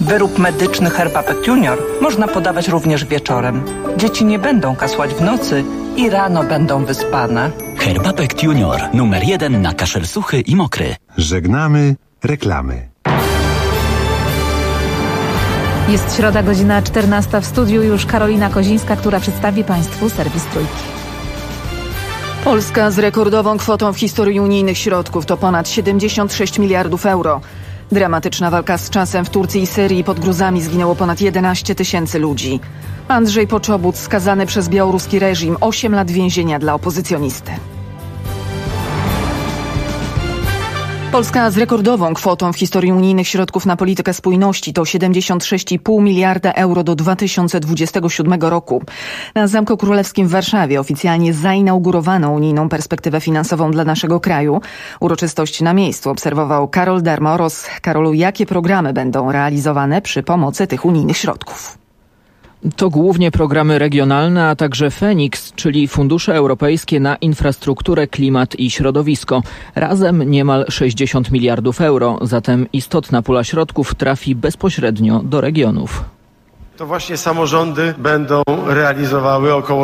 Wyrób medyczny Herbapek Junior można podawać również wieczorem. Dzieci nie będą kasłać w nocy i rano będą wyspane. Herbapek Junior, numer 1 na kaszel suchy i mokry. Żegnamy reklamy. Jest środa, godzina 14. W studiu już Karolina Kozińska, która przedstawi Państwu serwis Trójki. Polska z rekordową kwotą w historii unijnych środków to ponad 76 miliardów euro. Dramatyczna walka z czasem w Turcji i Syrii. Pod gruzami zginęło ponad 11 tysięcy ludzi. Andrzej Poczobut skazany przez białoruski reżim, 8 lat więzienia dla opozycjonisty. Polska z rekordową kwotą w historii unijnych środków na politykę spójności to 76,5 miliarda euro do 2027 roku. Na Zamku Królewskim w Warszawie oficjalnie zainaugurowano unijną perspektywę finansową dla naszego kraju. Uroczystość na miejscu obserwował Karol Darmoros. Karolu, jakie programy będą realizowane przy pomocy tych unijnych środków? To głównie programy regionalne, a także Feniks, czyli fundusze europejskie na infrastrukturę, klimat i środowisko. Razem niemal 60 miliardów euro, zatem istotna pula środków trafi bezpośrednio do regionów. To właśnie samorządy będą realizowały około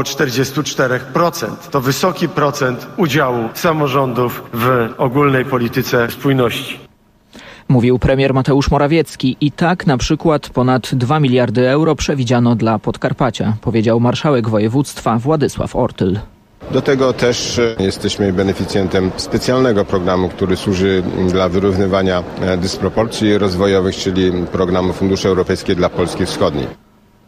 44%. To wysoki procent udziału samorządów w ogólnej polityce spójności. Mówił premier Mateusz Morawiecki. I tak na przykład ponad 2 miliardy euro przewidziano dla Podkarpacia, powiedział marszałek województwa Władysław Ortyl. Do tego też jesteśmy beneficjentem specjalnego programu, który służy dla wyrównywania dysproporcji rozwojowych, czyli programu Fundusze Europejskie dla Polski Wschodniej.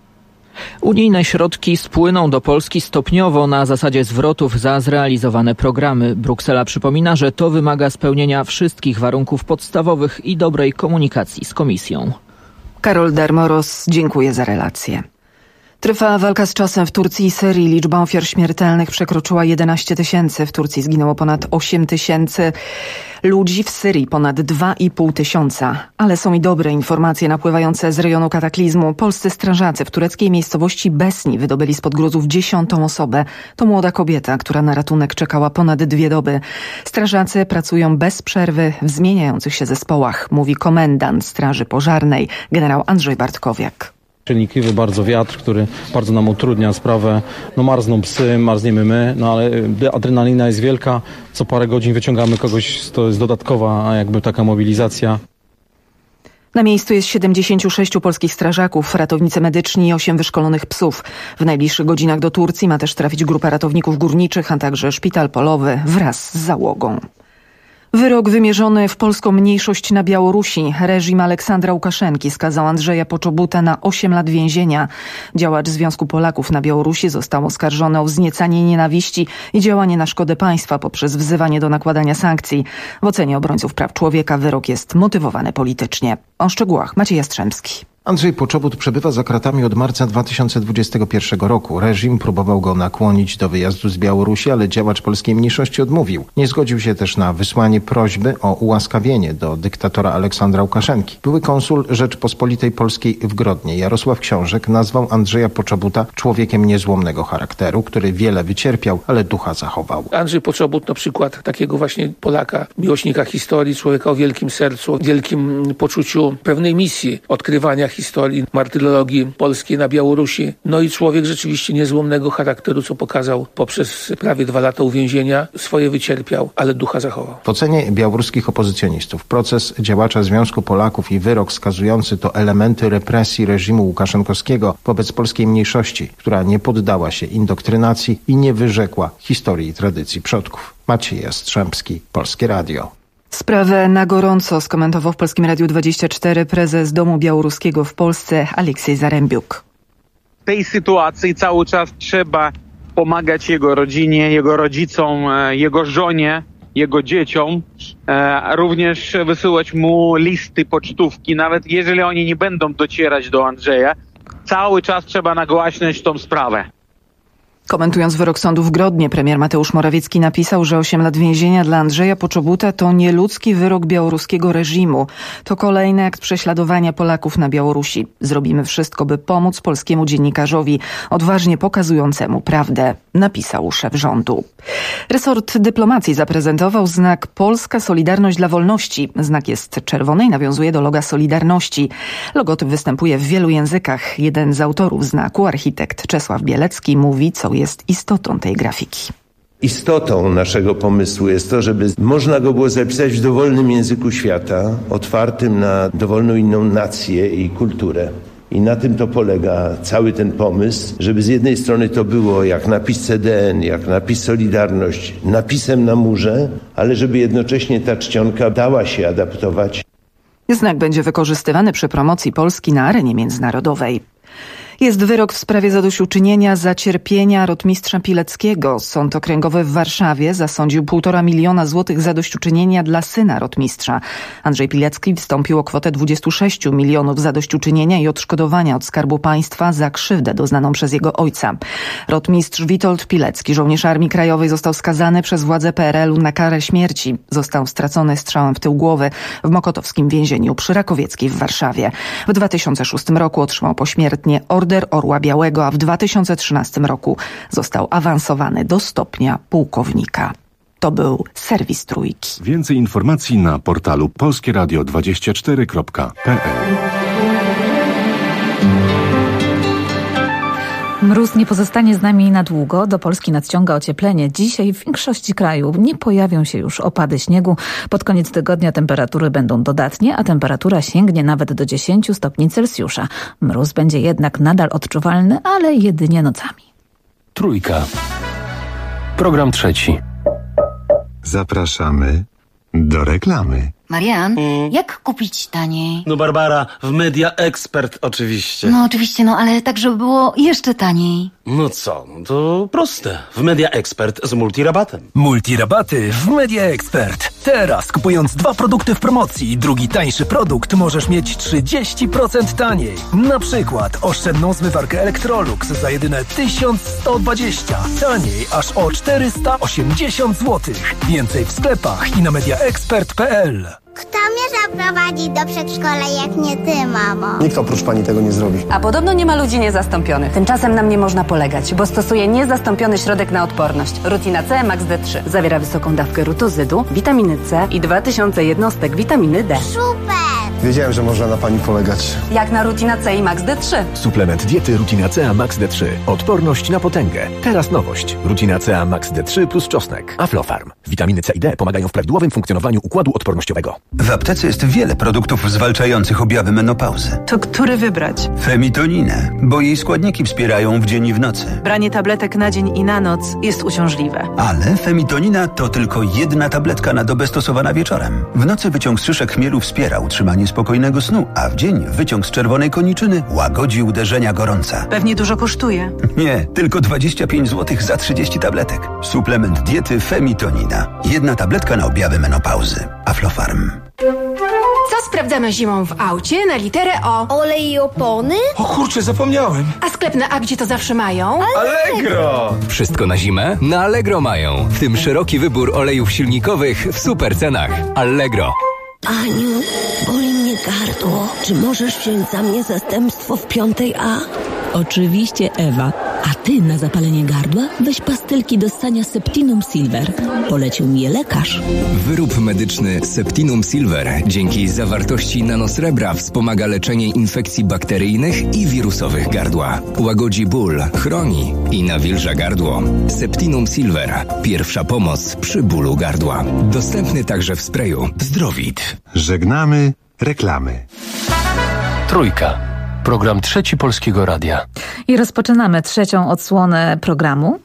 Unijne środki spłyną do Polski stopniowo na zasadzie zwrotów za zrealizowane programy. Bruksela przypomina, że to wymaga spełnienia wszystkich warunków podstawowych i dobrej komunikacji z Komisją. Karol Darmoros, dziękuję za relację. Trwa walka z czasem w Turcji i Syrii. Liczba ofiar śmiertelnych przekroczyła 11 tysięcy. W Turcji zginęło ponad 8 tysięcy ludzi, w Syrii ponad 2,5 tysiąca. Ale są i dobre informacje napływające z rejonu kataklizmu. Polscy strażacy w tureckiej miejscowości Besni wydobyli spod gruzów 10. osobę. To młoda kobieta, która na ratunek czekała ponad 2 doby. Strażacy pracują bez przerwy w zmieniających się zespołach, mówi komendant Straży Pożarnej, generał Andrzej Bartkowiak. Czynnikliwy bardzo wiatr, który bardzo nam utrudnia sprawę. Marzną psy, marzniemy my, ale adrenalina jest wielka. Co parę godzin wyciągamy kogoś, to jest dodatkowa jakby taka mobilizacja. Na miejscu jest 76 polskich strażaków, ratownicy medyczni i 8 wyszkolonych psów. W najbliższych godzinach do Turcji ma też trafić grupa ratowników górniczych, a także szpital polowy wraz z załogą. Wyrok wymierzony w polską mniejszość na Białorusi. Reżim Aleksandra Łukaszenki skazał Andrzeja Poczobuta na 8 lat więzienia. Działacz Związku Polaków na Białorusi został oskarżony o wzniecanie nienawiści i działanie na szkodę państwa poprzez wzywanie do nakładania sankcji. W ocenie obrońców praw człowieka wyrok jest motywowany politycznie. O szczegółach Maciej Jastrzębski. Andrzej Poczobut przebywa za kratami od marca 2021 roku. Reżim próbował go nakłonić do wyjazdu z Białorusi, ale działacz polskiej mniejszości odmówił. Nie zgodził się też na wysłanie prośby o ułaskawienie do dyktatora Aleksandra Łukaszenki. Były konsul Rzeczpospolitej Polskiej w Grodnie, Jarosław Książek, nazwał Andrzeja Poczobuta człowiekiem niezłomnego charakteru, który wiele wycierpiał, ale ducha zachował. Andrzej Poczobut to przykład takiego właśnie Polaka, miłośnika historii, człowieka o wielkim sercu, wielkim poczuciu pewnej misji odkrywania historii, martyrologii polskiej na Białorusi. No i człowiek rzeczywiście niezłomnego charakteru, co pokazał poprzez prawie 2 lata uwięzienia. Swoje wycierpiał, ale ducha zachował. W ocenie białoruskich opozycjonistów proces działacza Związku Polaków i wyrok skazujący to elementy represji reżimu łukaszenkowskiego wobec polskiej mniejszości, która nie poddała się indoktrynacji i nie wyrzekła historii i tradycji przodków. Maciej Jastrzębski, Polskie Radio. Sprawę na gorąco skomentował w Polskim Radiu 24 prezes Domu Białoruskiego w Polsce Aleksiej Zarembiuk. W tej sytuacji cały czas trzeba pomagać jego rodzinie, jego rodzicom, jego żonie, jego dzieciom. Również wysyłać mu listy, pocztówki, nawet jeżeli oni nie będą docierać do Andrzeja. Cały czas trzeba nagłaśniać tą sprawę. Komentując wyrok sądu w Grodnie, premier Mateusz Morawiecki napisał, że 8 lat więzienia dla Andrzeja Poczobuta to nieludzki wyrok białoruskiego reżimu. To kolejny akt prześladowania Polaków na Białorusi. Zrobimy wszystko, by pomóc polskiemu dziennikarzowi, odważnie pokazującemu prawdę, napisał szef rządu. Resort dyplomacji zaprezentował znak Polska Solidarność dla Wolności. Znak jest czerwony i nawiązuje do loga Solidarności. Logotyp występuje w wielu językach. Jeden z autorów znaku, architekt Czesław Bielecki, mówi, co jest istotą tej grafiki. Istotą naszego pomysłu jest to, żeby można go było zapisać w dowolnym języku świata, otwartym na dowolną inną nację i kulturę. I na tym to polega cały ten pomysł, żeby z jednej strony to było jak napis CDN, jak napis Solidarność, napisem na murze, ale żeby jednocześnie ta czcionka dała się adaptować. Znak będzie wykorzystywany przy promocji Polski na arenie międzynarodowej. Jest wyrok w sprawie zadośćuczynienia za cierpienia rotmistrza Pileckiego. Sąd okręgowy w Warszawie zasądził 1,5 miliona złotych zadośćuczynienia dla syna rotmistrza. Andrzej Pilecki wystąpił o kwotę 26 milionów zadośćuczynienia i odszkodowania od Skarbu Państwa za krzywdę doznaną przez jego ojca. Rotmistrz Witold Pilecki, żołnierz Armii Krajowej, został skazany przez władze PRL-u na karę śmierci. Został stracony strzałem w tył głowy w mokotowskim więzieniu przy Rakowieckiej w Warszawie. W 2006 roku otrzymał pośmiertnie Order Orła Białego, a w 2013 roku został awansowany do stopnia pułkownika. To był serwis Trójki. Więcej informacji na portalu polskieradio24.pl. Mróz nie pozostanie z nami na długo. Do Polski nadciąga ocieplenie. Dzisiaj w większości kraju nie pojawią się już opady śniegu. Pod koniec tygodnia temperatury będą dodatnie, a temperatura sięgnie nawet do 10 stopni Celsjusza. Mróz będzie jednak nadal odczuwalny, ale jedynie nocami. Trójka. Program trzeci. Zapraszamy do reklamy. Marian, jak kupić taniej? No Barbara, w Media Expert oczywiście. No oczywiście, ale tak, żeby było jeszcze taniej. No co, to proste. W Media Expert z multirabatem. Multirabaty w Media Expert. Teraz kupując 2 produkty w promocji, drugi tańszy produkt możesz mieć 30% taniej. Na przykład oszczędną zmywarkę Electrolux za jedyne 1120. Taniej aż o 480 zł. Więcej w sklepach i na mediaexpert.pl. Kto mnie zaprowadzi do przedszkola, jak nie ty, mamo? Nikt oprócz pani tego nie zrobi. A podobno nie ma ludzi niezastąpionych. Tymczasem na mnie można polegać, bo stosuję niezastąpiony środek na odporność. Rutina C Max D3. Zawiera wysoką dawkę rutozydu, witaminy C i 2000 jednostek witaminy D. Super! Wiedziałem, że można na pani polegać. Jak na Rutina C i Max D3. Suplement diety Rutina C Max D3. Odporność na potęgę. Teraz nowość. Rutina C Max D3 plus czosnek. Aflofarm. Witaminy C i D pomagają w prawidłowym funkcjonowaniu układu odpornościowego. W aptece jest wiele produktów zwalczających objawy menopauzy. To który wybrać? Femitoninę, bo jej składniki wspierają w dzień i w nocy. Branie tabletek na dzień i na noc jest uciążliwe. Ale femitonina to tylko jedna tabletka na dobę stosowana wieczorem. W nocy wyciąg z szyszek chmielu wspiera utrzymanie spokojnego snu, a w dzień wyciąg z czerwonej koniczyny łagodzi uderzenia gorąca. Pewnie dużo kosztuje. Nie, tylko 25 zł za 30 tabletek. Suplement diety Femitonina. Jedna tabletka na objawy menopauzy. Aflofarm. Co sprawdzamy zimą w aucie na literę O? Olej i opony? O kurczę, zapomniałem. A sklep na A gdzie to zawsze mają? Allegro! Wszystko na zimę? Na Allegro mają. W tym szeroki wybór olejów silnikowych w super cenach. Allegro. Aniu, boli mnie gardło. Czy możesz wziąć za mnie zastępstwo w 5A? Oczywiście, Ewa. A ty na zapalenie gardła weź pastylki do ssania Septinum Silver. Polecił mi je lekarz. Wyrób medyczny Septinum Silver dzięki zawartości nanosrebra wspomaga leczenie infekcji bakteryjnych i wirusowych gardła. Łagodzi ból, chroni i nawilża gardło. Septinum Silver. Pierwsza pomoc przy bólu gardła. Dostępny także w sprayu Zdrowit. Żegnamy reklamy. Trójka. Program trzeci Polskiego Radia. I rozpoczynamy trzecią odsłonę programu.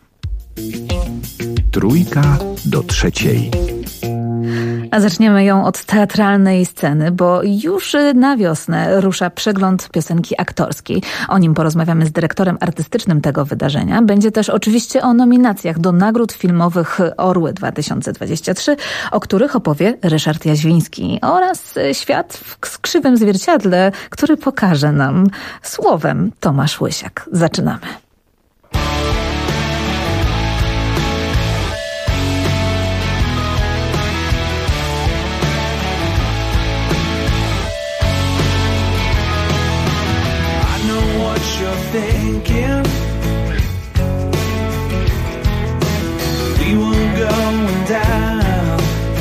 Trójka do trzeciej. A zaczniemy ją od teatralnej sceny, bo już na wiosnę rusza przegląd piosenki aktorskiej. O nim porozmawiamy z dyrektorem artystycznym tego wydarzenia. Będzie też oczywiście o nominacjach do nagród filmowych Orły 2023, o których opowie Ryszard Jaźwiński, oraz świat w krzywym zwierciadle, który pokaże nam słowem Tomasz Łysiak. Zaczynamy. what you're thinking. We were going down.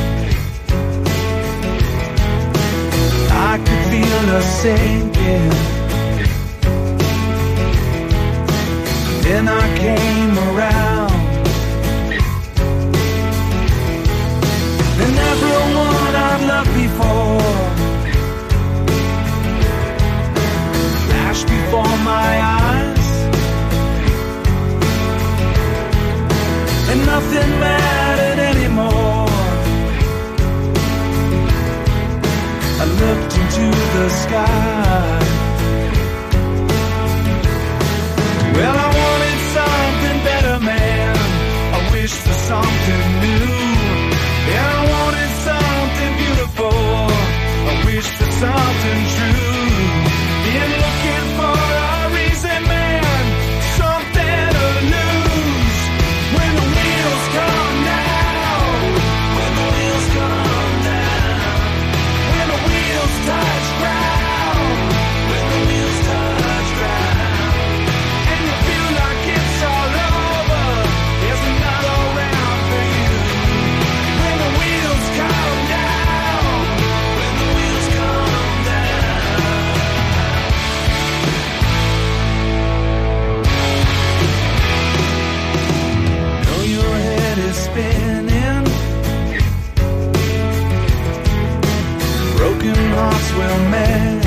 I could feel us sinking. Then I came around. And everyone I've loved before flashed before my eyes, and nothing mattered anymore. I looked into the sky. Well, I wanted something better, man. I wished for something new. Yeah, I wanted something beautiful. I wished for something true. Been looking for a reason, man. Something to lose. When the wheels come down. When the wheels come down. When the wheels touch ground. When the wheels touch ground. And you feel like it's all over. There's another round for you. When the wheels come down. When the wheels come down. Know your head is spinning. Broken hearts will mend.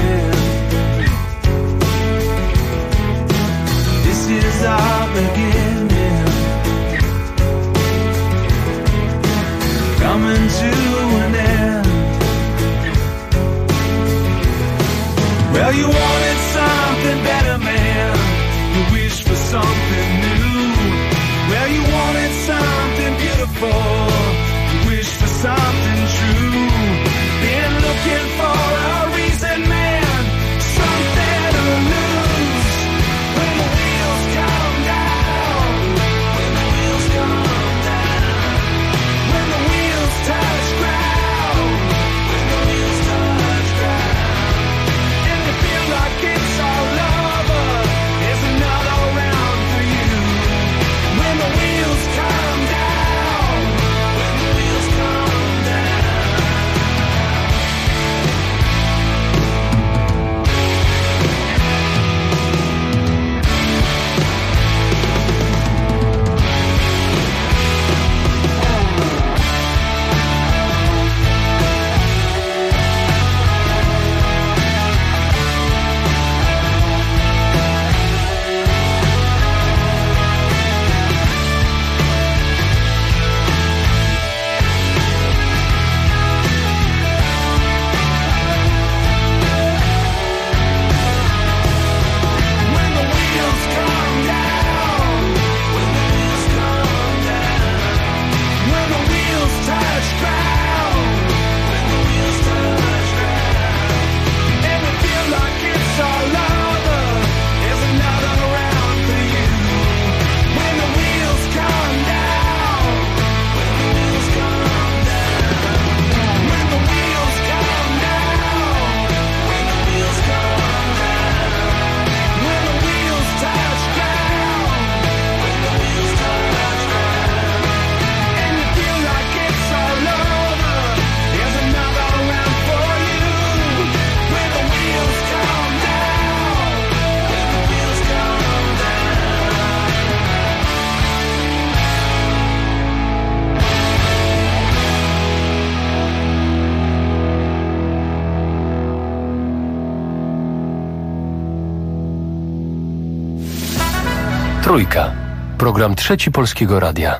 This is our beginning. Coming to an end. Well, you wanted something better, man. You wished for something new. Well, you wanted something beautiful. You wished for something true. Been looking for a reason, man. Something to lose. When the wheels come down. When the wheels come down. When the wheels touch ground. When the wheels touch ground. And you feel like it's all over. There's another round for you. When the wheels come down. When the wheels come down. When the wheels come down. When the wheels come down. When the wheels touch ground. When the wheels touch ground. And you feel like it's all over. There's another round for you. When the wheels come down. When the wheels come down. When the wheels come down. When the wheels come down. When the wheels touch ground. When the wheels touch ground. And you feel like it's all over. There's another round for you. When the wheels come down. When the wheels come down. Trójka. Program Trzeci Polskiego Radia.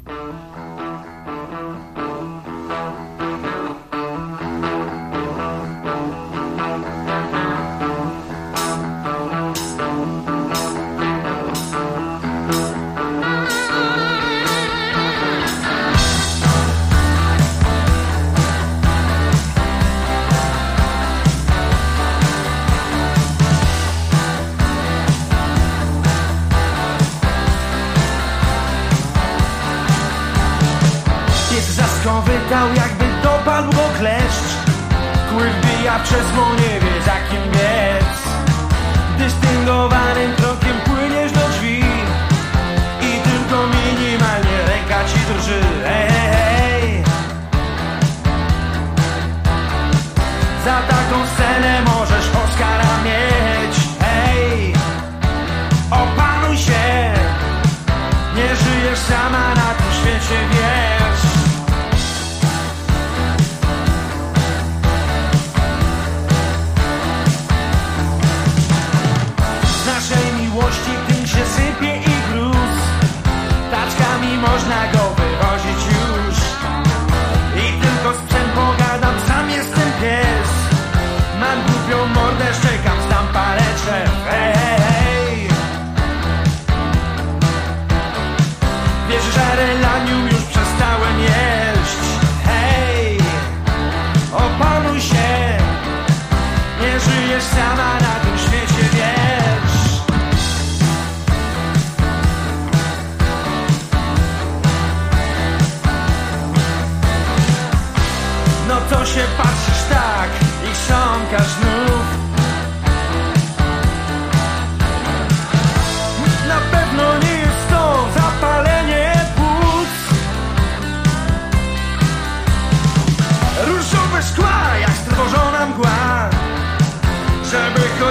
Wydał, jakby dopadł go kleszcz. Kły wbija przez mu, nie wie za kim biec. Dystyngowanym krokiem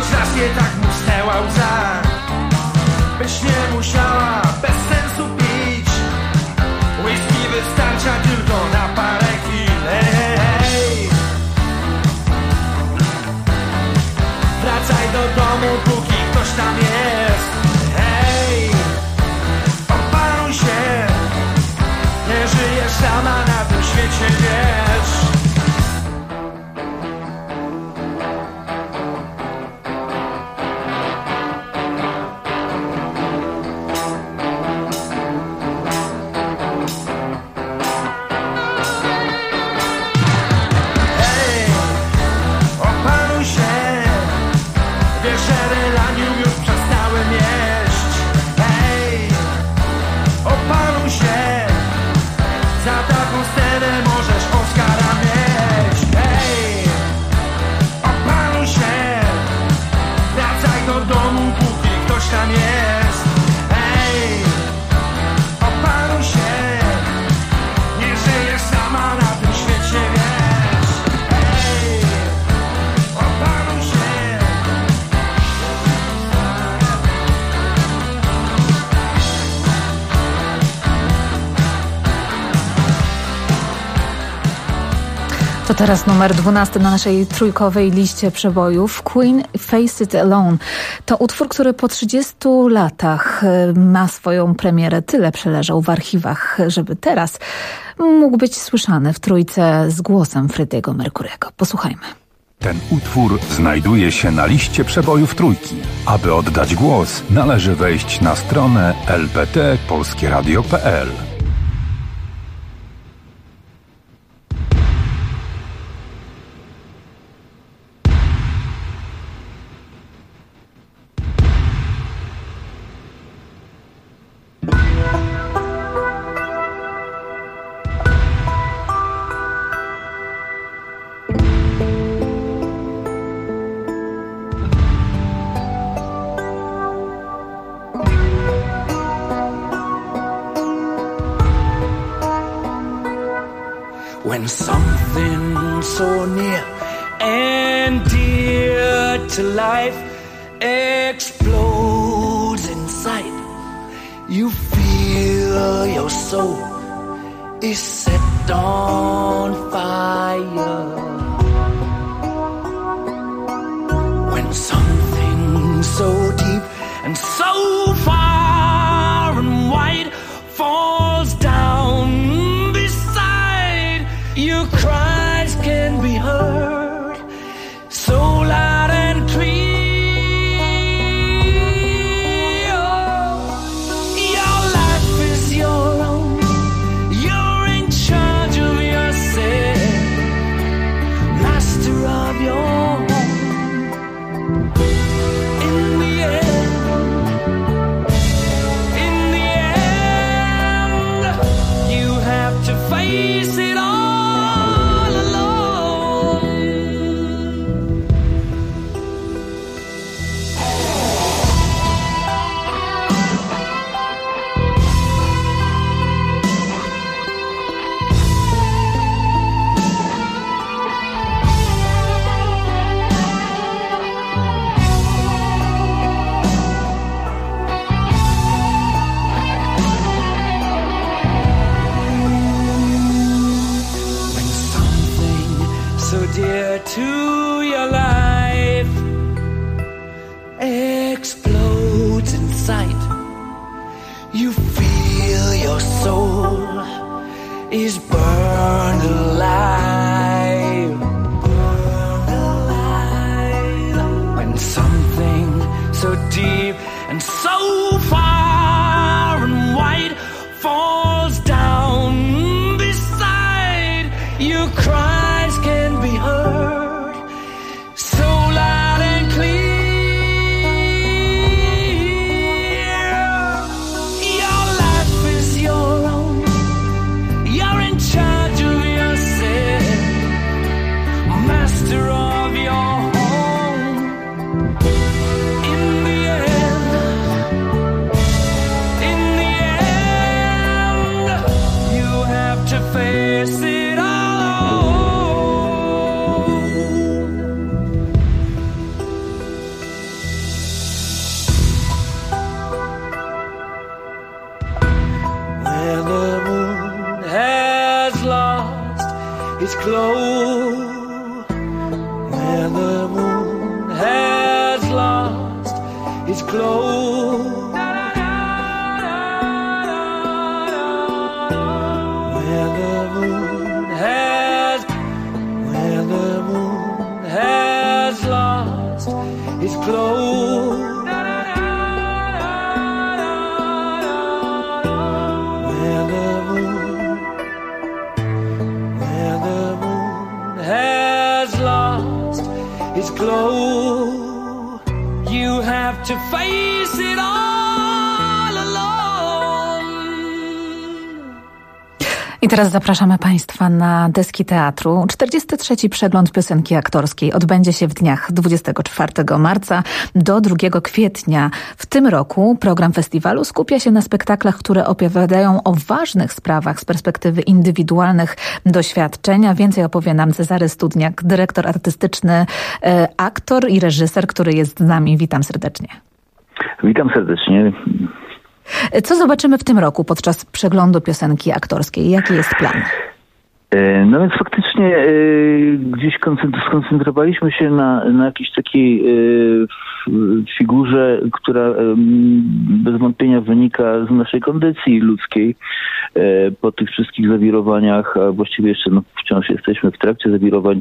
choć raz nie tak musnęła łza. Byś nie musiała bez sensu pić, whisky wystarcza tylko na parę chwil. Hej, wracaj do domu, póki ktoś tam jest. Hej, opanuj się, nie żyjesz sama na tym świecie, wiesz. To teraz numer 12 na naszej trójkowej liście przebojów. Queen Face It Alone. To utwór, który po 30 latach ma swoją premierę. Tyle przeleżał w archiwach, żeby teraz mógł być słyszany w trójce z głosem Freddie'ego Mercury'ego. Posłuchajmy. Ten utwór znajduje się na liście przebojów trójki. Aby oddać głos, należy wejść na stronę lpt.polskieradio.pl. When something so near and dear to life explodes inside, you feel your soul is set on fire. When something so deep and so far and wide falls down, your cries can be heard so loud and clear. Your life is your own. You're in charge of yourself, master of your home. In the end, is closed. Where the moon has lost its glow. Where the moon has lost its glow. You have to face it all alone. I teraz zapraszamy Państwa na deski teatru. 43. przegląd piosenki aktorskiej odbędzie się w dniach 24 marca do 2 kwietnia. W tym roku program festiwalu skupia się na spektaklach, które opowiadają o ważnych sprawach z perspektywy indywidualnych doświadczenia. Więcej opowie nam Cezary Studniak, dyrektor artystyczny, aktor i reżyser, który jest z nami. Witam serdecznie. Witam serdecznie. Co zobaczymy w tym roku podczas przeglądu piosenki aktorskiej? Jaki jest plan? No więc faktycznie gdzieś skoncentrowaliśmy się na jakiejś takiej figurze, która bez wątpienia wynika z naszej kondycji ludzkiej po tych wszystkich zawirowaniach, a właściwie jeszcze wciąż jesteśmy w trakcie zawirowań,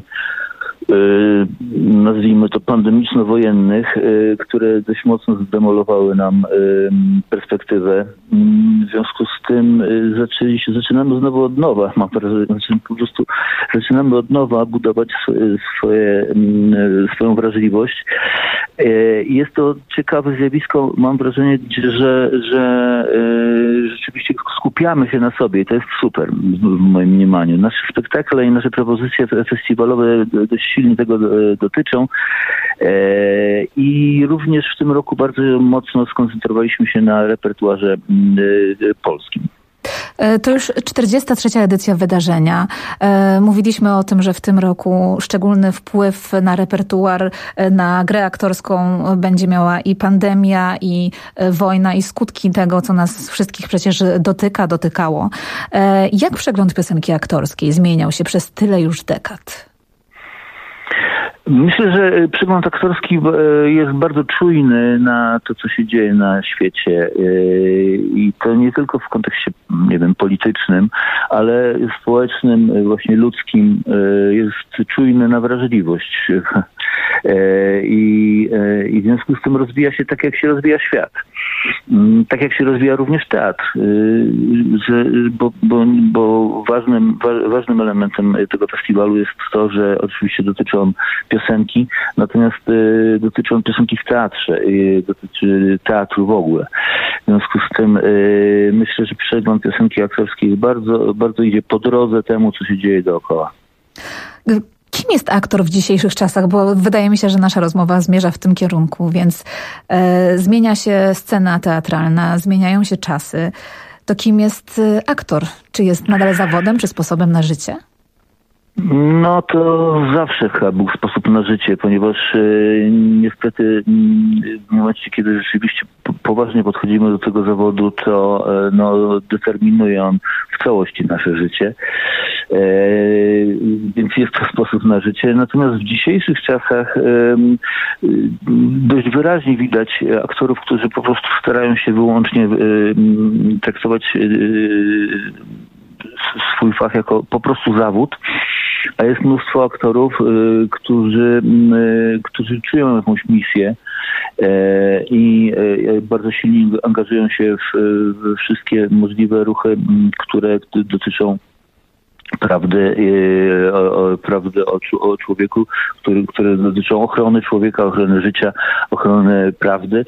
nazwijmy to pandemiczno-wojennych, które dość mocno zdemolowały nam perspektywę. W związku z tym zaczynamy znowu od nowa. Mam wrażenie, po prostu zaczynamy od nowa budować swoją wrażliwość. Jest to ciekawe zjawisko. Mam wrażenie, że rzeczywiście skupiamy się na sobie i to jest super w moim mniemaniu. Nasze spektakle i nasze propozycje festiwalowe dość silnie tego dotyczą i również w tym roku bardzo mocno skoncentrowaliśmy się na repertuarze polskim. To już 43. edycja wydarzenia. Mówiliśmy o tym, że w tym roku szczególny wpływ na repertuar, na grę aktorską będzie miała i pandemia, i wojna, i skutki tego, co nas wszystkich przecież dotykało. Jak przegląd piosenki aktorskiej zmieniał się przez tyle już dekad? Myślę, że przegląd aktorski jest bardzo czujny na to, co się dzieje na świecie i to nie tylko w kontekście, nie wiem, politycznym, ale społecznym, właśnie ludzkim. Jest czujny na wrażliwość i w związku z tym rozwija się tak, jak się rozwija świat. Tak jak się rozwija również teatr, bo ważnym elementem tego festiwalu jest to, że oczywiście dotyczy on piosenki, natomiast dotyczy on piosenki w teatrze, dotyczy teatru w ogóle. W związku z tym myślę, że przegląd piosenki aktorskiej bardzo, bardzo idzie po drodze temu, co się dzieje dookoła. Kim jest aktor w dzisiejszych czasach? Bo wydaje mi się, że nasza rozmowa zmierza w tym kierunku, więc zmienia się scena teatralna, zmieniają się czasy. To kim jest aktor? Czy jest nadal zawodem, czy sposobem na życie? No to zawsze chyba był sposób na życie, ponieważ niestety w momencie, kiedy rzeczywiście poważnie podchodzimy do tego zawodu, to determinuje on w całości nasze życie. Więc jest to sposób na życie. Natomiast w dzisiejszych czasach dość wyraźnie widać aktorów, którzy po prostu starają się wyłącznie traktować swój fach jako po prostu zawód, a jest mnóstwo aktorów, którzy czują jakąś misję i bardzo silnie angażują się w wszystkie możliwe ruchy, które dotyczą prawdy o człowieku, które dotyczą ochrony człowieka, ochrony życia, ochrony prawdy.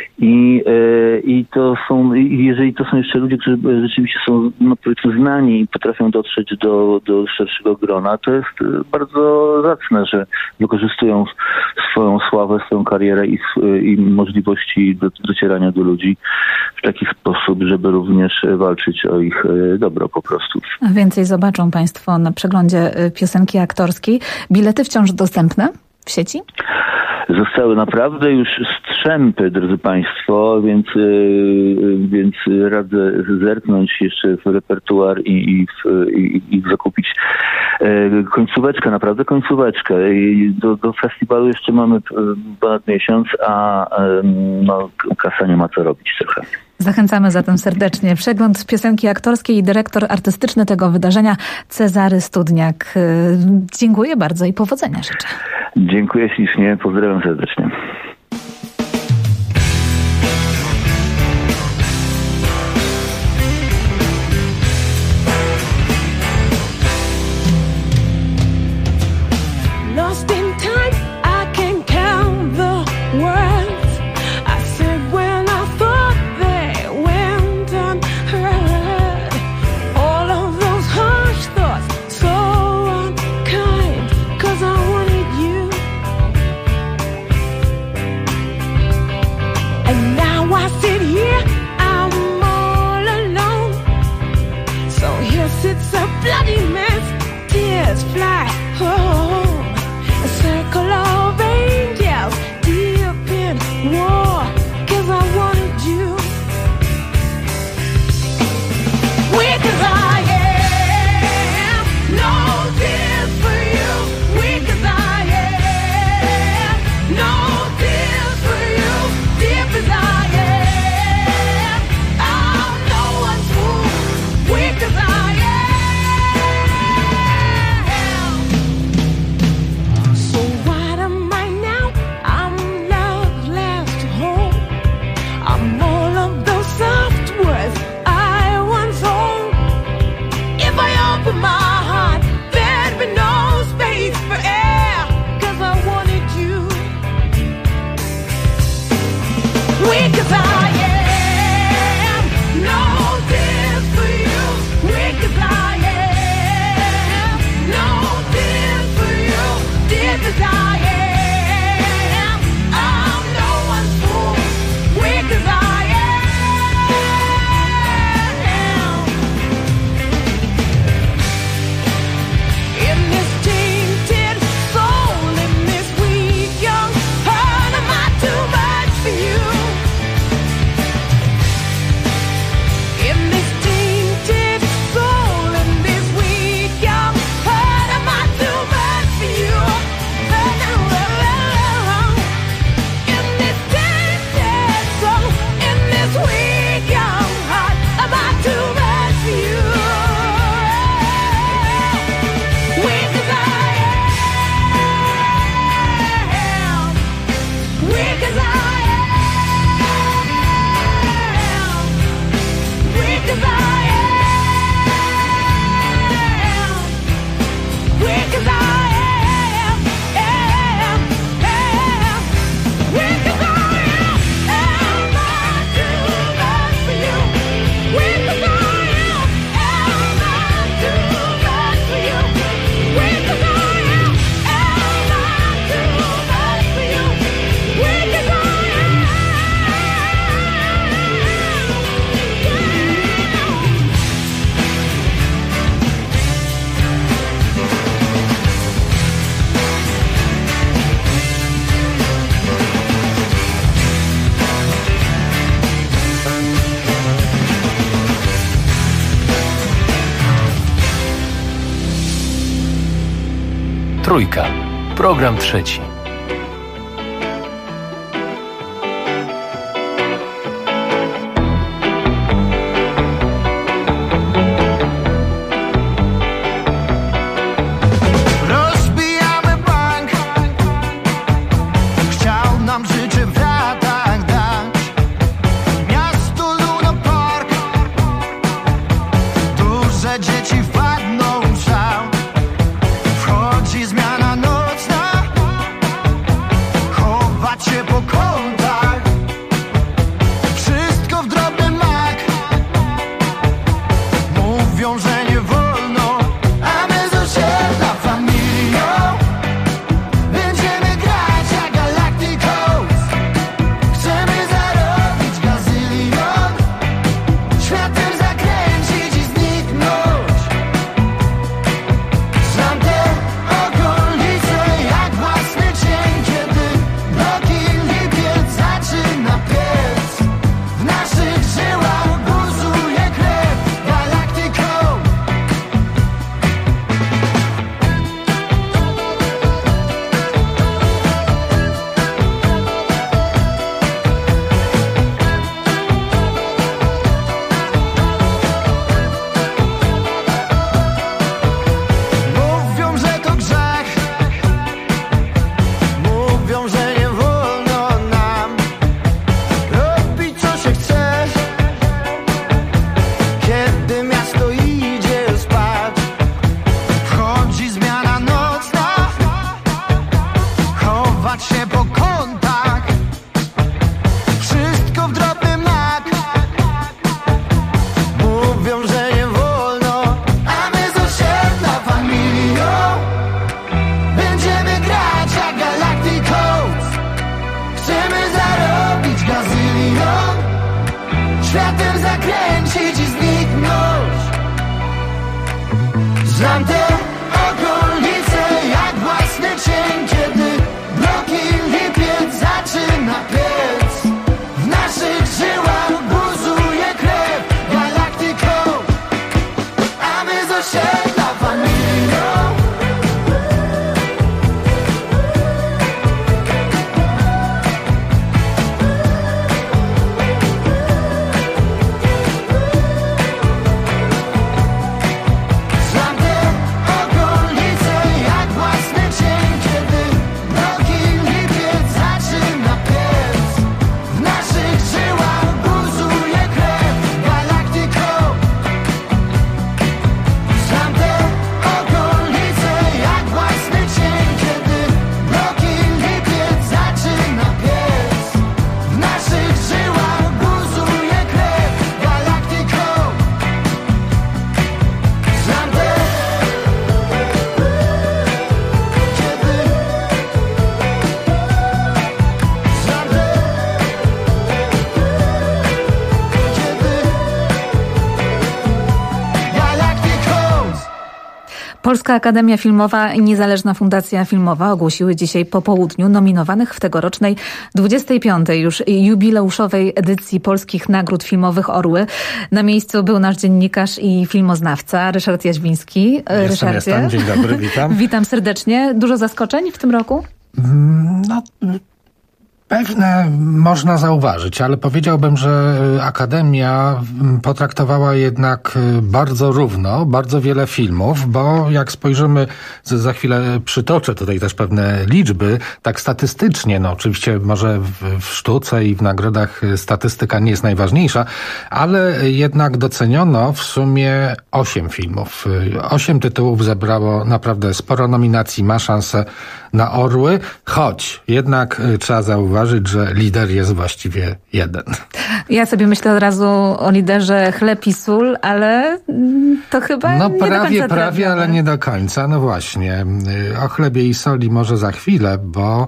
I to są, jeżeli to są jeszcze ludzie, którzy rzeczywiście są, powiedzmy, znani i potrafią dotrzeć do szerszego grona, to jest bardzo zacne, że wykorzystują swoją sławę, swoją karierę i możliwości docierania do ludzi w taki sposób, żeby również walczyć o ich dobro po prostu. A więcej zobaczą Państwo na przeglądzie piosenki aktorskiej. Bilety wciąż dostępne? w sieci? Zostały naprawdę już strzępy, drodzy Państwo, więc radzę zerknąć jeszcze w repertuar i zakupić końcóweczkę, naprawdę końcóweczkę. I do festiwalu jeszcze mamy ponad miesiąc, a kasa nie ma co robić trochę. Zachęcamy zatem serdecznie. Przegląd piosenki aktorskiej i dyrektor artystyczny tego wydarzenia Cezary Studniak. Dziękuję bardzo i powodzenia życzę. Dziękuję ślicznie, pozdrawiam serdecznie. Lost in time, I can count the words I said when I thought they went unheard. All of those harsh thoughts, so unkind, 'cause I wanted you. And now I sit here, I'm all alone. So here sits a bloody mess, tears fly home. A circle of angels deep in war, 'cause I wanted you. Weak as I am, no tears for you. Weak as I am, no tears for you. Deep as I am, I'm no one's fool. Weak as I am. So what am I now? I'm love left home. I'm all of those soft words I once owned. If I open my heart, there'd be no space for air, 'cause I wanted you. Weak as I am, no tears for you. Weak as I am, no tears for you. Deep as I am, I'm no one's fool. Weak as I am. In this tainted soul, in this weak young heart, am I too much for you? In this tainted soul, in this weak young heart, am I too much for you? In this tainted soul, in this weak young heart, am I too much for you? Weak as I am, weak as I am, weak as I am, weak as I am, weak as I am. Am I too much for you? Weak as I am, too much for you? Weak as I am, too much for you? Weak as I am. Trójka. Program trzeci. Rozbijamy bank. Chciał nam życie w ratach dać. Miasto Luna Park. Duże dzieci wpadną w szał. Wchodzi zmiana nocna. Polska Akademia Filmowa i Niezależna Fundacja Filmowa ogłosiły dzisiaj po południu nominowanych w tegorocznej 25. już jubileuszowej edycji Polskich Nagród Filmowych Orły. Na miejscu był nasz dziennikarz i filmoznawca Ryszard Jaźwiński. Jestem. Dzień dobry, witam. Witam serdecznie. Dużo zaskoczeń w tym roku? Pewne można zauważyć, ale powiedziałbym, że Akademia potraktowała jednak bardzo równo, bardzo wiele filmów, bo jak spojrzymy, za chwilę przytoczę tutaj też pewne liczby, tak statystycznie, no oczywiście może w sztuce i w nagrodach statystyka nie jest najważniejsza, ale jednak doceniono w sumie 8 filmów. 8 tytułów zebrało naprawdę sporo nominacji, ma szansę na Orły, choć jednak trzeba zauważyć, że lider jest właściwie jeden. Ja sobie myślę od razu o liderze Chleb i sól, ale to chyba no nie do końca prawie, ale nie do końca. No właśnie. O chlebie i soli może za chwilę, bo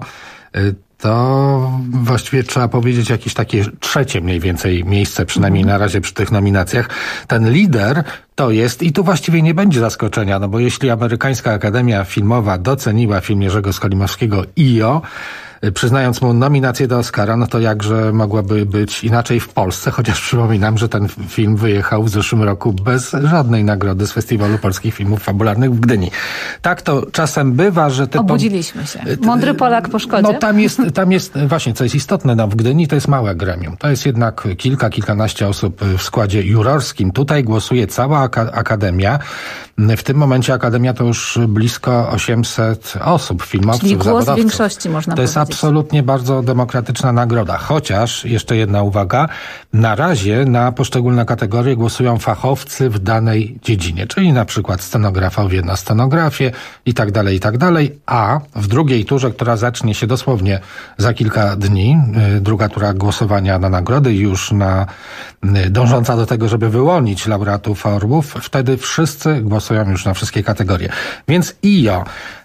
to właściwie trzeba powiedzieć jakieś takie trzecie mniej więcej miejsce, przynajmniej na razie przy tych nominacjach. Ten lider to jest, i tu właściwie nie będzie zaskoczenia, no bo jeśli Amerykańska Akademia Filmowa doceniła film Jerzego Skolimowskiego IO, przyznając mu nominację do Oscara, no to jakże mogłaby być inaczej w Polsce, chociaż przypominam, że ten film wyjechał w zeszłym roku bez żadnej nagrody z Festiwalu Polskich Filmów Fabularnych w Gdyni. Tak to czasem bywa, że... Obudziliśmy się. Mądry Polak po szkodzie. No tam jest właśnie, co jest istotne, w Gdyni to jest małe gremium. To jest jednak kilkanaście osób w składzie jurorskim. Tutaj głosuje cała Akademia. W tym momencie Akademia to już blisko 800 osób, filmowców, czyli głos zawodowców. Większości, można powiedzieć. To jest absolutnie bardzo demokratyczna nagroda. Chociaż, jeszcze jedna uwaga, na razie na poszczególne kategorie głosują fachowcy w danej dziedzinie, czyli na przykład scenografowie na scenografię i tak dalej, a w drugiej turze, która zacznie się dosłownie za kilka dni, druga tura głosowania na nagrody już dążąca do tego, żeby wyłonić laureatów Orłów, wtedy wszyscy głosują już na wszystkie kategorie. Więc IO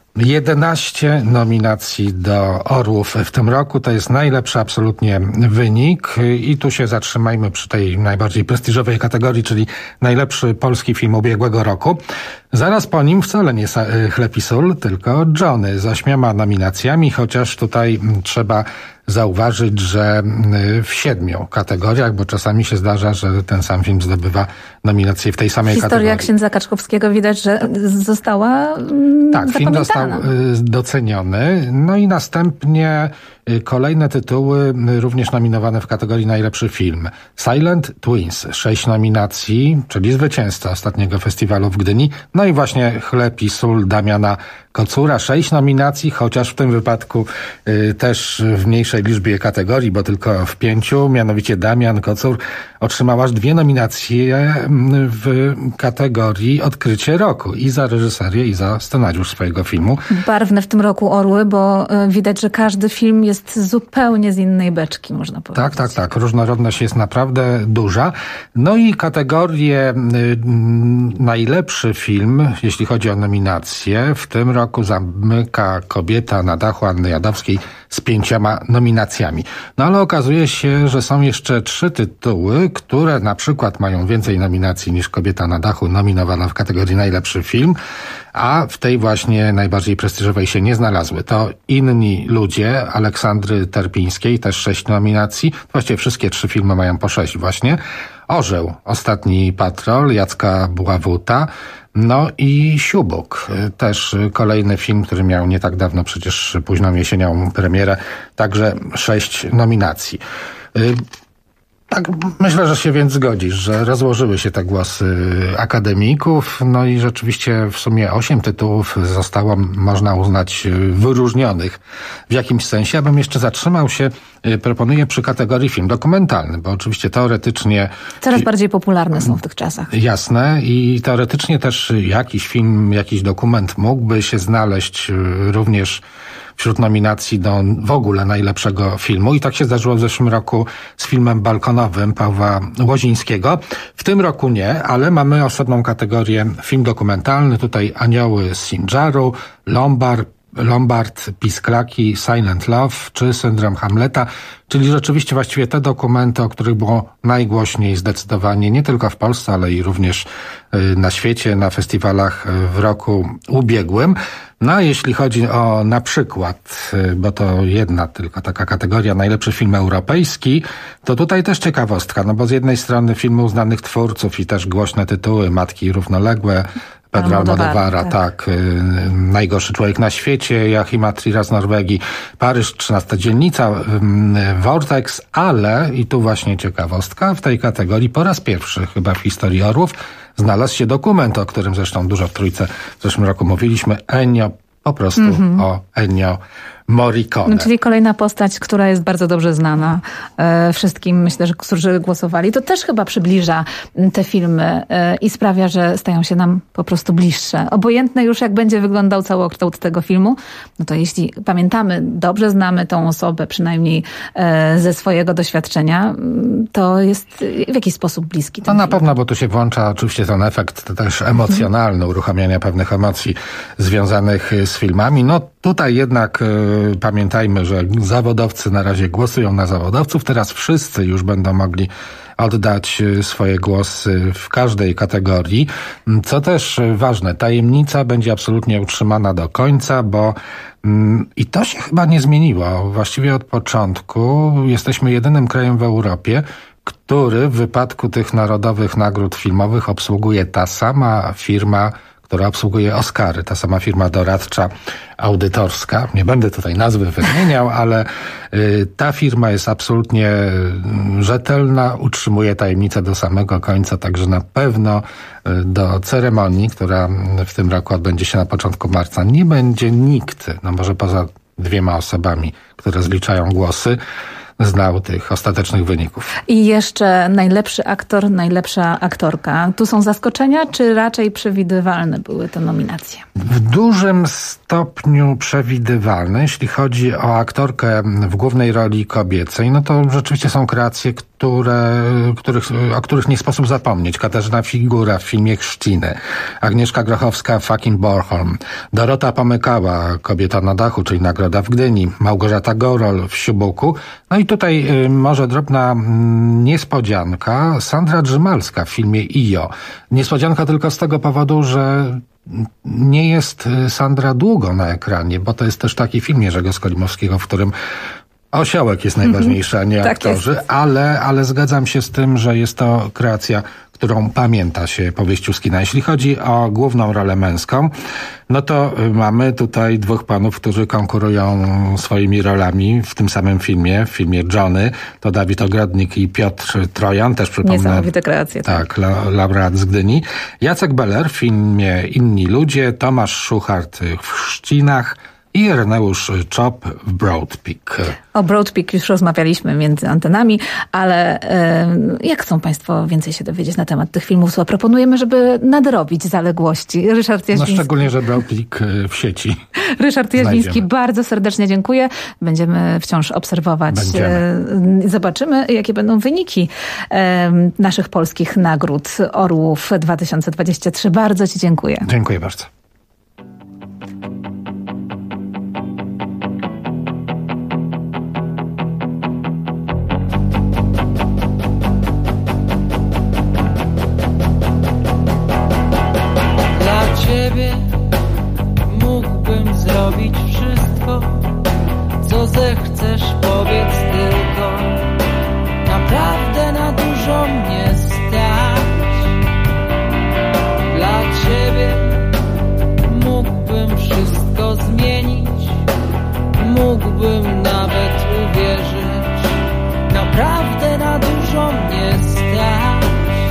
11 nominacji do Orłów w tym roku. To jest najlepszy absolutnie wynik i tu się zatrzymajmy przy tej najbardziej prestiżowej kategorii, czyli najlepszy polski film ubiegłego roku. Zaraz po nim wcale nie Chleb i sól, tylko Johnny z 8 nominacjami, chociaż tutaj trzeba zauważyć, że w 7 kategoriach, bo czasami się zdarza, że ten sam film zdobywa nominację w tej samej kategorii. Historia księdza Kaczkowskiego widać, że została film został doceniony. No i następnie kolejne tytuły również nominowane w kategorii najlepszy film. Silent Twins, 6 nominacji, czyli zwycięzca ostatniego festiwalu w Gdyni. No i właśnie Chleb i sól Damiana Kocura, 6 nominacji, chociaż w tym wypadku też w mniejszej liczbie kategorii, bo tylko w 5, mianowicie Damian Kocur otrzymał aż 2 nominacje w kategorii Odkrycie roku i za reżyserię, i za scenariusz swojego filmu. Barwne w tym roku Orły, bo widać, że każdy film jest zupełnie z innej beczki, można powiedzieć. Tak. Różnorodność jest naprawdę duża. No i kategorię najlepszy film, jeśli chodzi o nominacje, w tym roku zamyka Kobieta na dachu Anny Jadowskiej z 5 nominacjami. No ale okazuje się, że są jeszcze 3 tytuły, które na przykład mają więcej nominacji niż Kobieta na dachu, nominowana w kategorii najlepszy film, a w tej właśnie najbardziej prestiżowej się nie znalazły. To Inni ludzie Aleksandry Terpińskiej, też 6 nominacji. Właściwie wszystkie 3 filmy mają po 6 właśnie. Orzeł, Ostatni patrol Jacka Buławuta. No i Siubuk, też kolejny film, który miał nie tak dawno, przecież późną jesienią premierę, także 6 nominacji. Tak, myślę, że się więc zgodzisz, że rozłożyły się te głosy akademików, no i rzeczywiście w sumie 8 tytułów zostało, można uznać, wyróżnionych w jakimś sensie. Ja bym jeszcze zatrzymał się, proponuję przy kategorii film dokumentalny, bo oczywiście teoretycznie... Coraz bardziej popularne są w tych czasach. Jasne, i teoretycznie też jakiś film, jakiś dokument mógłby się znaleźć również wśród nominacji do w ogóle najlepszego filmu. I tak się zdarzyło w zeszłym roku z filmem balkonowym Pawła Łozińskiego. W tym roku nie, ale mamy osobną kategorię film dokumentalny. Tutaj Anioły z Sindżaru, Lombard, Pisklaki, Silent Love czy Syndrom Hamleta, Czyli rzeczywiście właściwie te dokumenty, o których było najgłośniej zdecydowanie, nie tylko w Polsce, ale i również na świecie, na festiwalach w roku ubiegłym. No a jeśli chodzi o na przykład, bo to jedna tylko taka kategoria, najlepszy film europejski, to tutaj też ciekawostka, no bo z jednej strony filmy uznanych twórców i też głośne tytuły, Matki równoległe, Pedro Almodóvara, tak. Najgorszy człowiek na świecie, Joachima Trier'a z Norwegii, Paryż, 13 dzielnica, Vortex, ale, i tu właśnie ciekawostka, w tej kategorii po raz pierwszy chyba w historii Orłów znalazł się dokument, o którym zresztą dużo w Trójce w zeszłym roku mówiliśmy, Ennio, po prostu o Ennio Morricone. Czyli kolejna postać, która jest bardzo dobrze znana wszystkim, myślę, że którzy głosowali. To też chyba przybliża te filmy i sprawia, że stają się nam po prostu bliższe. Obojętne już jak będzie wyglądał całokształt tego filmu, no to jeśli pamiętamy, dobrze znamy tą osobę, przynajmniej ze swojego doświadczenia, to jest w jakiś sposób bliski. No na pewno, bo tu się włącza oczywiście ten efekt też emocjonalny, uruchamiania pewnych emocji związanych z filmami. No tutaj jednak pamiętajmy, że zawodowcy na razie głosują na zawodowców. Teraz wszyscy już będą mogli oddać swoje głosy w każdej kategorii. Co też ważne, tajemnica będzie absolutnie utrzymana do końca, bo i to się chyba nie zmieniło. Właściwie od początku jesteśmy jedynym krajem w Europie, który w wypadku tych narodowych nagród filmowych obsługuje ta sama firma, która obsługuje Oscary, ta sama firma doradcza, audytorska. Nie będę tutaj nazwy wymieniał, ale ta firma jest absolutnie rzetelna, utrzymuje tajemnicę do samego końca, także na pewno do ceremonii, która w tym roku odbędzie się na początku marca, nie będzie nikt, no może poza 2 osobami, które zliczają głosy, znał tych ostatecznych wyników. I jeszcze najlepszy aktor, najlepsza aktorka. Tu są zaskoczenia, czy raczej przewidywalne były te nominacje? W dużym stopniu przewidywalne. Jeśli chodzi o aktorkę w głównej roli kobiecej, no to rzeczywiście są kreacje, o których nie sposób zapomnieć. Katarzyna Figura w filmie Chrzciny, Agnieszka Grochowska w Fucking Bornholm, Dorota Pomykała, Kobieta na dachu, czyli Nagroda w Gdyni, Małgorzata Gorol w Siubuku. No i tutaj może drobna niespodzianka, Sandra Drzymalska w filmie Io. Niespodzianka tylko z tego powodu, że nie jest Sandra długo na ekranie, bo to jest też taki film Jerzego Skolimowskiego, w którym osiołek jest najważniejszy, a nie aktorzy, ale zgadzam się z tym, że jest to kreacja, którą pamięta się po wyjściu z kina. Jeśli chodzi o główną rolę męską, no to mamy tutaj 2 panów, którzy konkurują swoimi rolami w tym samym filmie, w filmie Johnny. To Dawid Ogrodnik i Piotr Trojan, też przypomnę. Niesamowite kreacje. Tak, laureat z Gdyni. Jacek Beller w filmie Inni ludzie, Tomasz Szuchart w Chrzcinach i Ireneusz Czop w Broad Peak. O Broad Peak już rozmawialiśmy między antenami, ale jak chcą Państwo więcej się dowiedzieć na temat tych filmów, to proponujemy, żeby nadrobić zaległości. Ryszard Jaźwiński. No szczególnie, że Broad Peak w sieci. Ryszard Jaźwiński, bardzo serdecznie dziękuję. Będziemy wciąż obserwować. Zobaczymy, jakie będą wyniki naszych polskich nagród Orłów 2023. Bardzo Ci dziękuję. Dziękuję bardzo. Mógłbym zrobić wszystko, co zechcesz, powiedz tylko. Naprawdę na dużo mnie stać. Dla ciebie mógłbym wszystko zmienić, mógłbym nawet uwierzyć. Naprawdę na dużo mnie stać.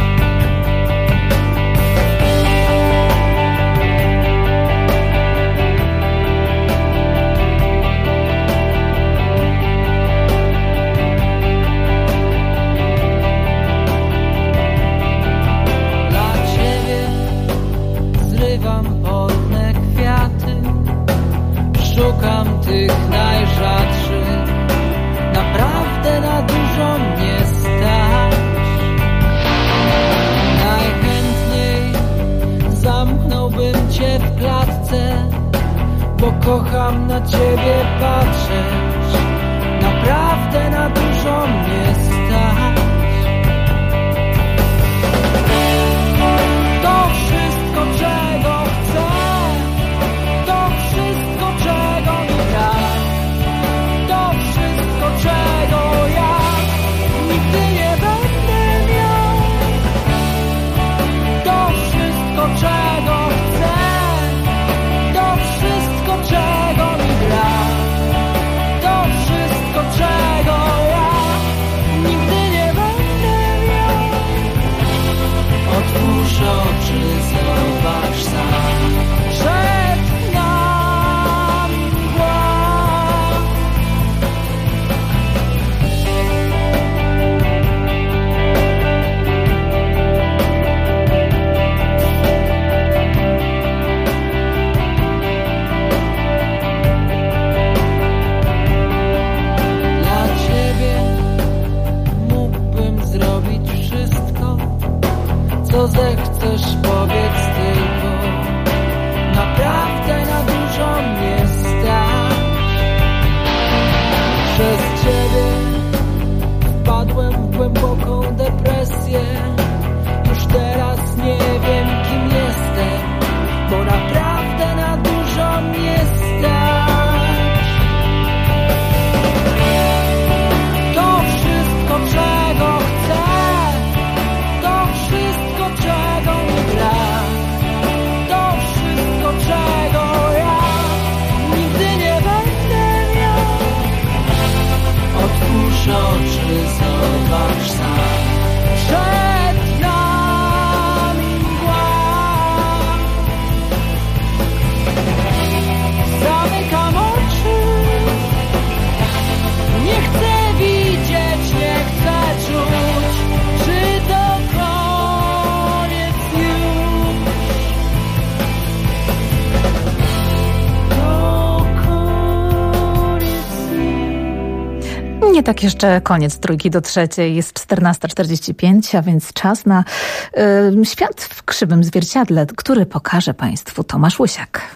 Szukam tych najrzadszych, naprawdę na dużo mnie stać. Najchętniej zamknąłbym cię w klatce, bo kocham na ciebie patrzeć, naprawdę na dużo co zechcesz, powiedz tylko. Naprawdę na dużo mnie stać. Przez ciebie wpadłem w głęboką depresję. Już teraz nie wiem, kim jestem, bo naprawdę na dużo mnie stać. To wszystko, czego chcę, to wszystko, czego mi brak, to wszystko, czego ja nigdy nie będę miał. Otwórz oczy, zobacz sam. Przed nami mgła. Zamykam oczy. Nie chcę widzieć, nie chcę czuć. Czy to koniec już? To koniec już. Nie tak jeszcze koniec trójki do trzeciej. Jest 14:45, a więc czas na świat w krzywym zwierciadle, który pokaże Państwu Tomasz Łysiak.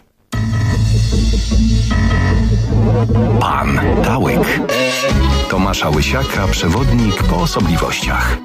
Pan Tałek. Tomasza Łysiaka, przewodnik po osobliwościach.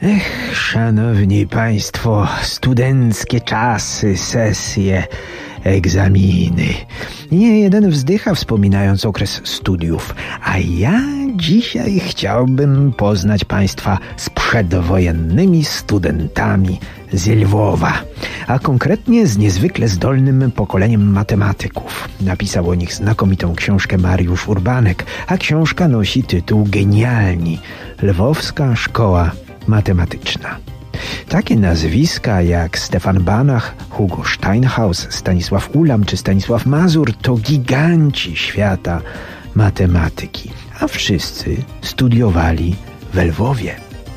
Szanowni Państwo, studenckie czasy, sesje, egzaminy. Nie jeden wzdycha, wspominając okres studiów. A ja dzisiaj chciałbym poznać Państwa z przedwojennymi studentami z Lwowa, a konkretnie z niezwykle zdolnym pokoleniem matematyków. Napisał o nich znakomitą książkę Mariusz Urbanek, a książka nosi tytuł Genialni. Lwowska Szkoła Matematyczna. Takie nazwiska jak Stefan Banach, Hugo Steinhaus, Stanisław Ulam czy Stanisław Mazur to giganci świata matematyki, a wszyscy studiowali we Lwowie.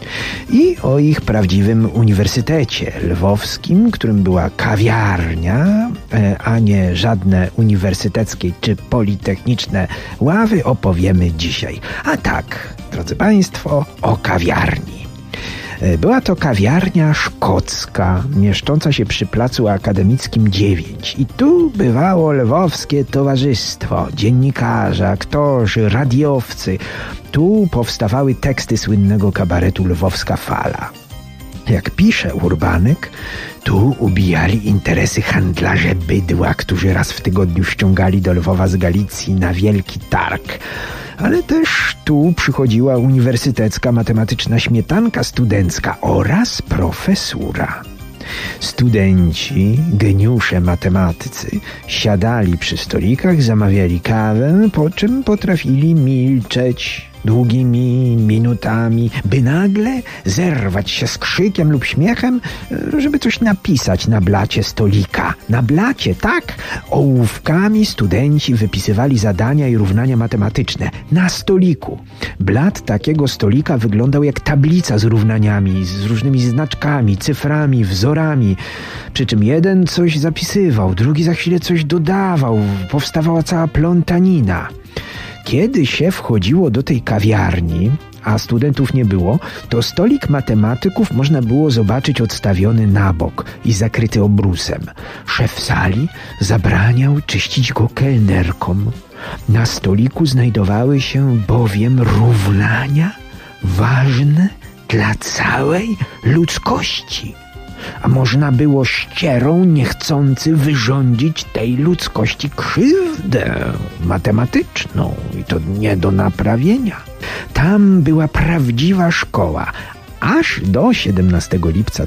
I o ich prawdziwym uniwersytecie lwowskim, którym była kawiarnia, a nie żadne uniwersyteckie czy politechniczne ławy, opowiemy dzisiaj. A tak, drodzy Państwo, o kawiarni. Była to kawiarnia szkocka, mieszcząca się przy placu Akademickim 9. I tu bywało lwowskie towarzystwo, dziennikarze, aktorzy, radiowcy. Tu powstawały teksty słynnego kabaretu Lwowska Fala. Jak pisze Urbanek, tu ubijali interesy handlarze bydła, którzy raz w tygodniu ściągali do Lwowa z Galicji na wielki targ. Ale też tu przychodziła uniwersytecka matematyczna śmietanka studencka oraz profesura. Studenci, geniusze matematycy, siadali przy stolikach, zamawiali kawę, po czym potrafili milczeć długimi minutami, by nagle zerwać się z krzykiem lub śmiechem, żeby coś napisać na blacie stolika. Na blacie, tak? Ołówkami studenci wypisywali zadania i równania matematyczne. Na stoliku. Blat takiego stolika wyglądał jak tablica z równaniami, z różnymi znaczkami, cyframi, wzorami. Przy czym jeden coś zapisywał, drugi za chwilę coś dodawał. Powstawała cała plątanina. Kiedy się wchodziło do tej kawiarni, a studentów nie było, to stolik matematyków można było zobaczyć odstawiony na bok i zakryty obrusem. Szef sali zabraniał czyścić go kelnerkom. Na stoliku znajdowały się bowiem równania ważne dla całej ludzkości. A można było ścierą niechcący wyrządzić tej ludzkości krzywdę matematyczną i to nie do naprawienia. Tam była prawdziwa szkoła, aż do 17 lipca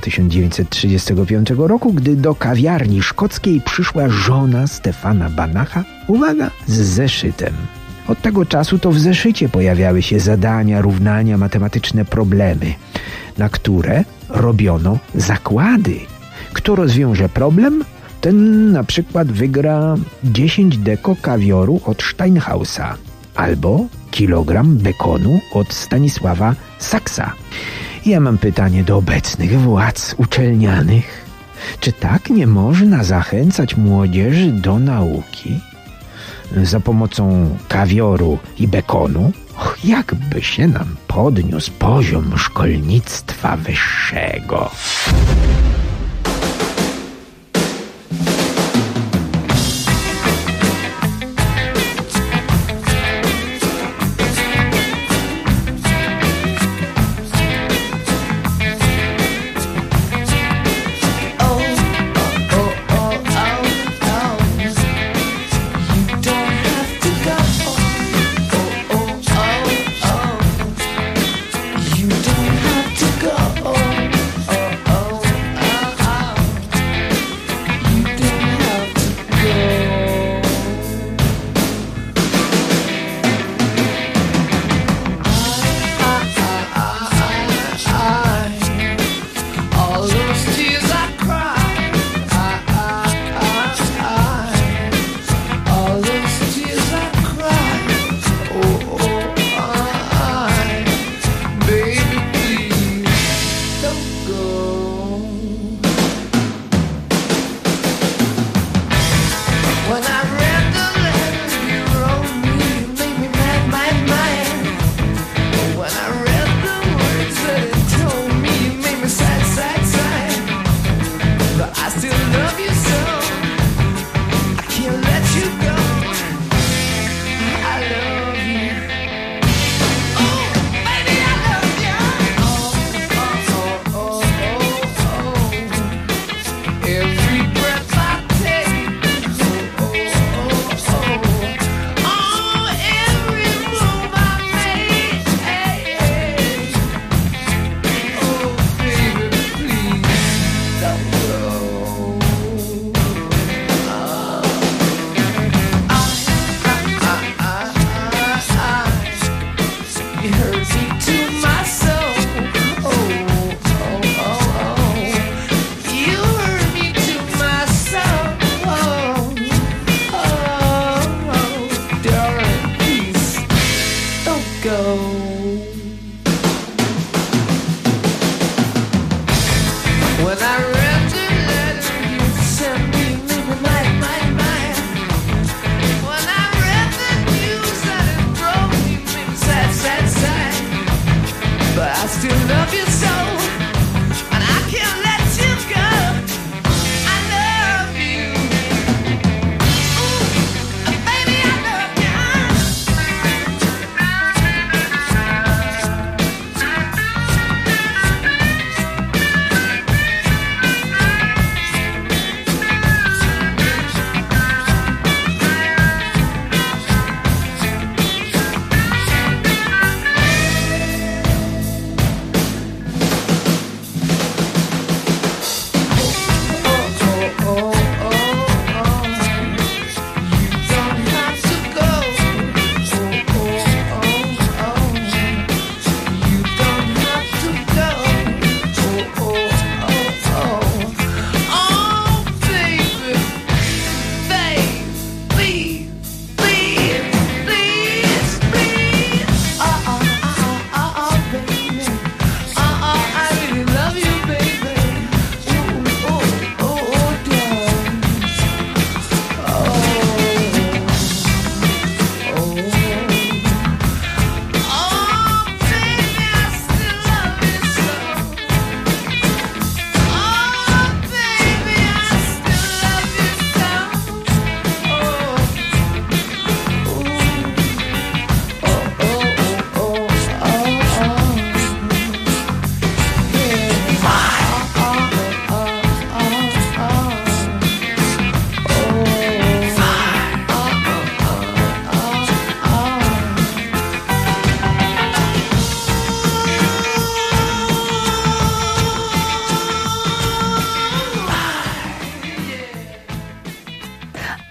1935 roku, gdy do kawiarni szkockiej przyszła żona Stefana Banacha, uwaga, z zeszytem. Od tego czasu to w zeszycie pojawiały się zadania, równania, matematyczne problemy, na które robiono zakłady. Kto rozwiąże problem, ten na przykład wygra 10 deko kawioru od Steinhausa albo kilogram bekonu od Stanisława Saksa. Ja mam pytanie do obecnych władz uczelnianych. Czy tak nie można zachęcać młodzieży do nauki? Za pomocą kawioru i bekonu? Jakby się nam podniósł poziom szkolnictwa wyższego.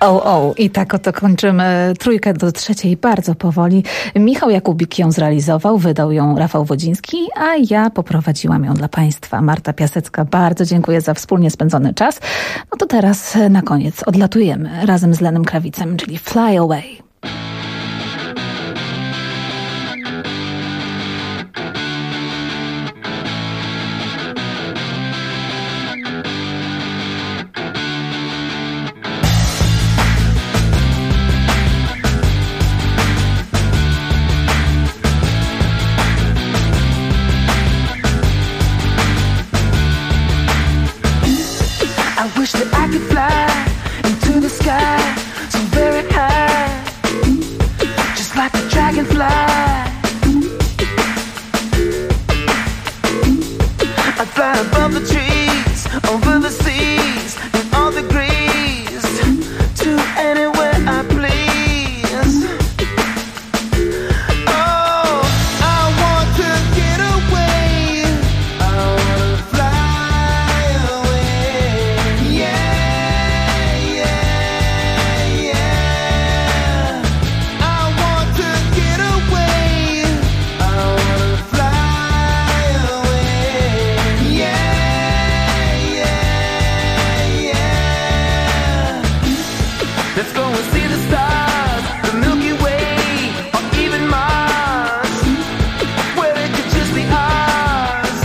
I tak oto kończymy trójkę do trzeciej bardzo powoli. Michał Jakubik ją zrealizował, wydał ją Rafał Wodziński, a ja poprowadziłam ją dla Państwa. Marta Piasecka, bardzo dziękuję za wspólnie spędzony czas. No to teraz na koniec odlatujemy razem z Lenem Krawicem, czyli Fly Away. I wish that I could fly into the sky so very high, just like a dragonfly. I'd fly above the trees, over the seas, in all degrees, to anywhere I please. Oh, I want to get away. I want to fly away. Yeah, yeah, yeah. I want to get away. I want to fly away. Yeah, yeah, yeah. Let's go and see the stars, the Milky Way, or even Mars, where it could just be ours.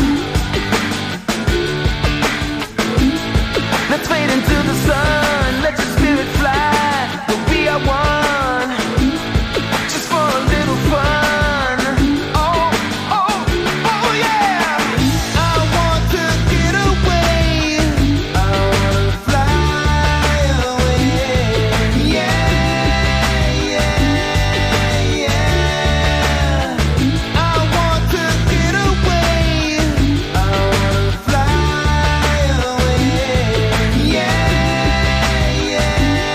Let's fade into the sun, let your spirit fly, we are one, just for a little fun. Oh, oh, oh yeah. I want to get away. I want to fly away. Yeah, yeah, yeah. I want to get away. I want to fly away. Yeah, yeah, yeah.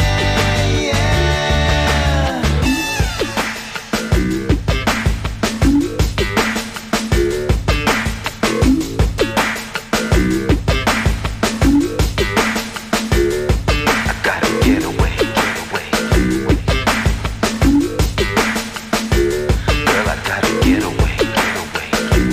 I gotta get away, get away. Girl, I gotta get away, get away.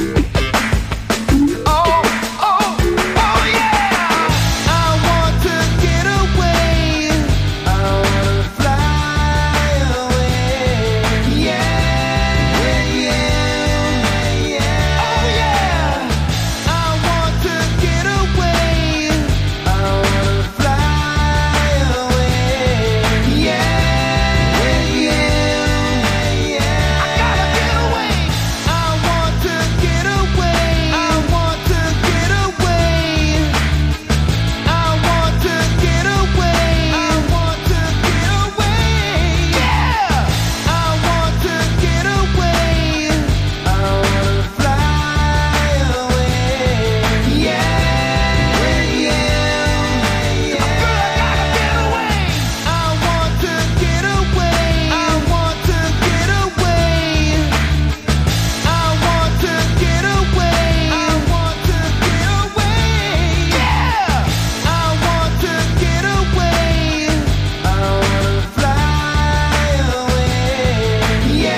Oh, oh, oh yeah. I want to get away. I wanna fly away. Yeah, yeah, yeah. Oh yeah. I want to get away. I wanna fly away. Yeah, yeah, yeah. I gotta get away. I want to get away. I want to get away. I want to get away. I want to get away. Yeah. I want to get away. I wanna fly away. Yeah, yeah, yeah. Girl, I gotta get away. I want to get away. I want to get away. I want to get away. I want to get away. Yeah. I want to get away. I wanna fly away. Yeah,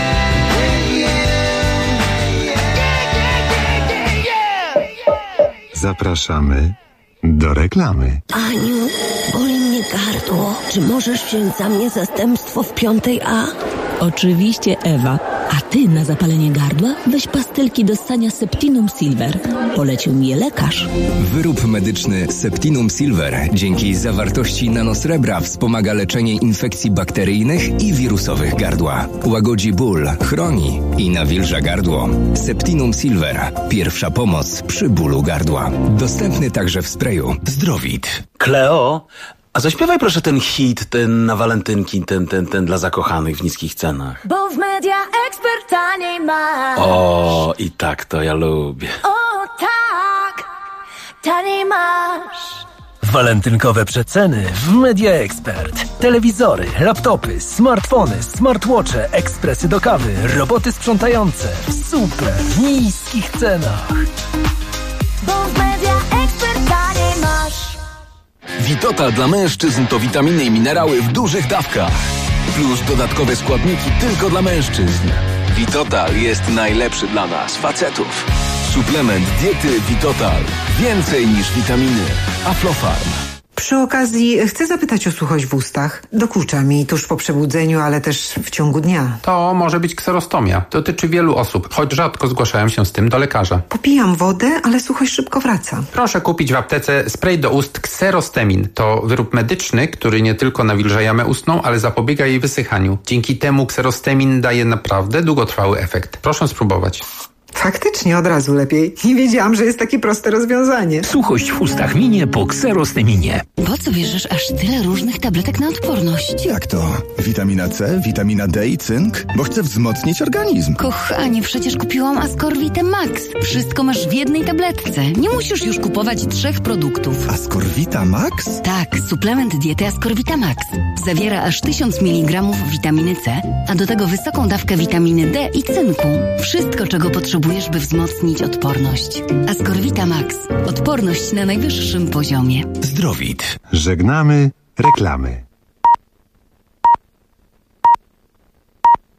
yeah, yeah. Zapraszamy do reklamy. Aniu, boli mnie gardło. Czy możesz wziąć za mnie zastępstwo w 5A? Oczywiście, Ewa. A ty na zapalenie gardła weź pastylki do ssania Septinum Silver. Polecił mi je lekarz. Wyrób medyczny Septinum Silver dzięki zawartości nanosrebra wspomaga leczenie infekcji bakteryjnych i wirusowych gardła. Łagodzi ból, chroni i nawilża gardło. Septinum Silver. Pierwsza pomoc przy bólu gardła. Dostępny także w sprayu. Zdrowit. Kleo, a zaśpiewaj proszę ten hit, ten na walentynki, ten dla zakochanych w niskich cenach. Bo w Media Expert taniej masz. O, i tak to ja lubię. O tak, taniej masz. Walentynkowe przeceny w Media Expert. Telewizory, laptopy, smartfony, smartwatche, ekspresy do kawy, roboty sprzątające w super niskich cenach. Bo w Media Expert taniej masz. Vitotal dla mężczyzn to witaminy i minerały w dużych dawkach. Plus dodatkowe składniki tylko dla mężczyzn. Vitotal jest najlepszy dla nas, facetów. Suplement diety Vitotal. Więcej niż witaminy. Aflofarm. Przy okazji chcę zapytać o suchość w ustach. Dokucza mi tuż po przebudzeniu, ale też w ciągu dnia. To może być kserostomia. Dotyczy wielu osób, choć rzadko zgłaszają się z tym do lekarza. Popijam wodę, ale suchość szybko wraca. Proszę kupić w aptece spray do ust Xerostemin. To wyrób medyczny, który nie tylko nawilża jamę ustną, ale zapobiega jej wysychaniu. Dzięki temu Xerostemin daje naprawdę długotrwały efekt. Proszę spróbować. Faktycznie od razu lepiej. Nie wiedziałam, że jest takie proste rozwiązanie. Suchość w ustach minie po Xerosteminie. Po co bierzesz aż tyle różnych tabletek na odporność? Jak to? Witamina C, witamina D i cynk? Bo chcę wzmocnić organizm. Kochanie, przecież kupiłam Ascorvitę Max. Wszystko masz w jednej tabletce. Nie musisz już kupować 3 produktów. Ascorvita Max? Tak, suplement diety Ascorvita Max. Zawiera aż 1000 mg witaminy C, a do tego wysoką dawkę witaminy D i cynku. Wszystko, czego potrzebujesz, by wzmocnić odporność. Ascorvita Max. Odporność na najwyższym poziomie. Zdrowit. Żegnamy reklamy.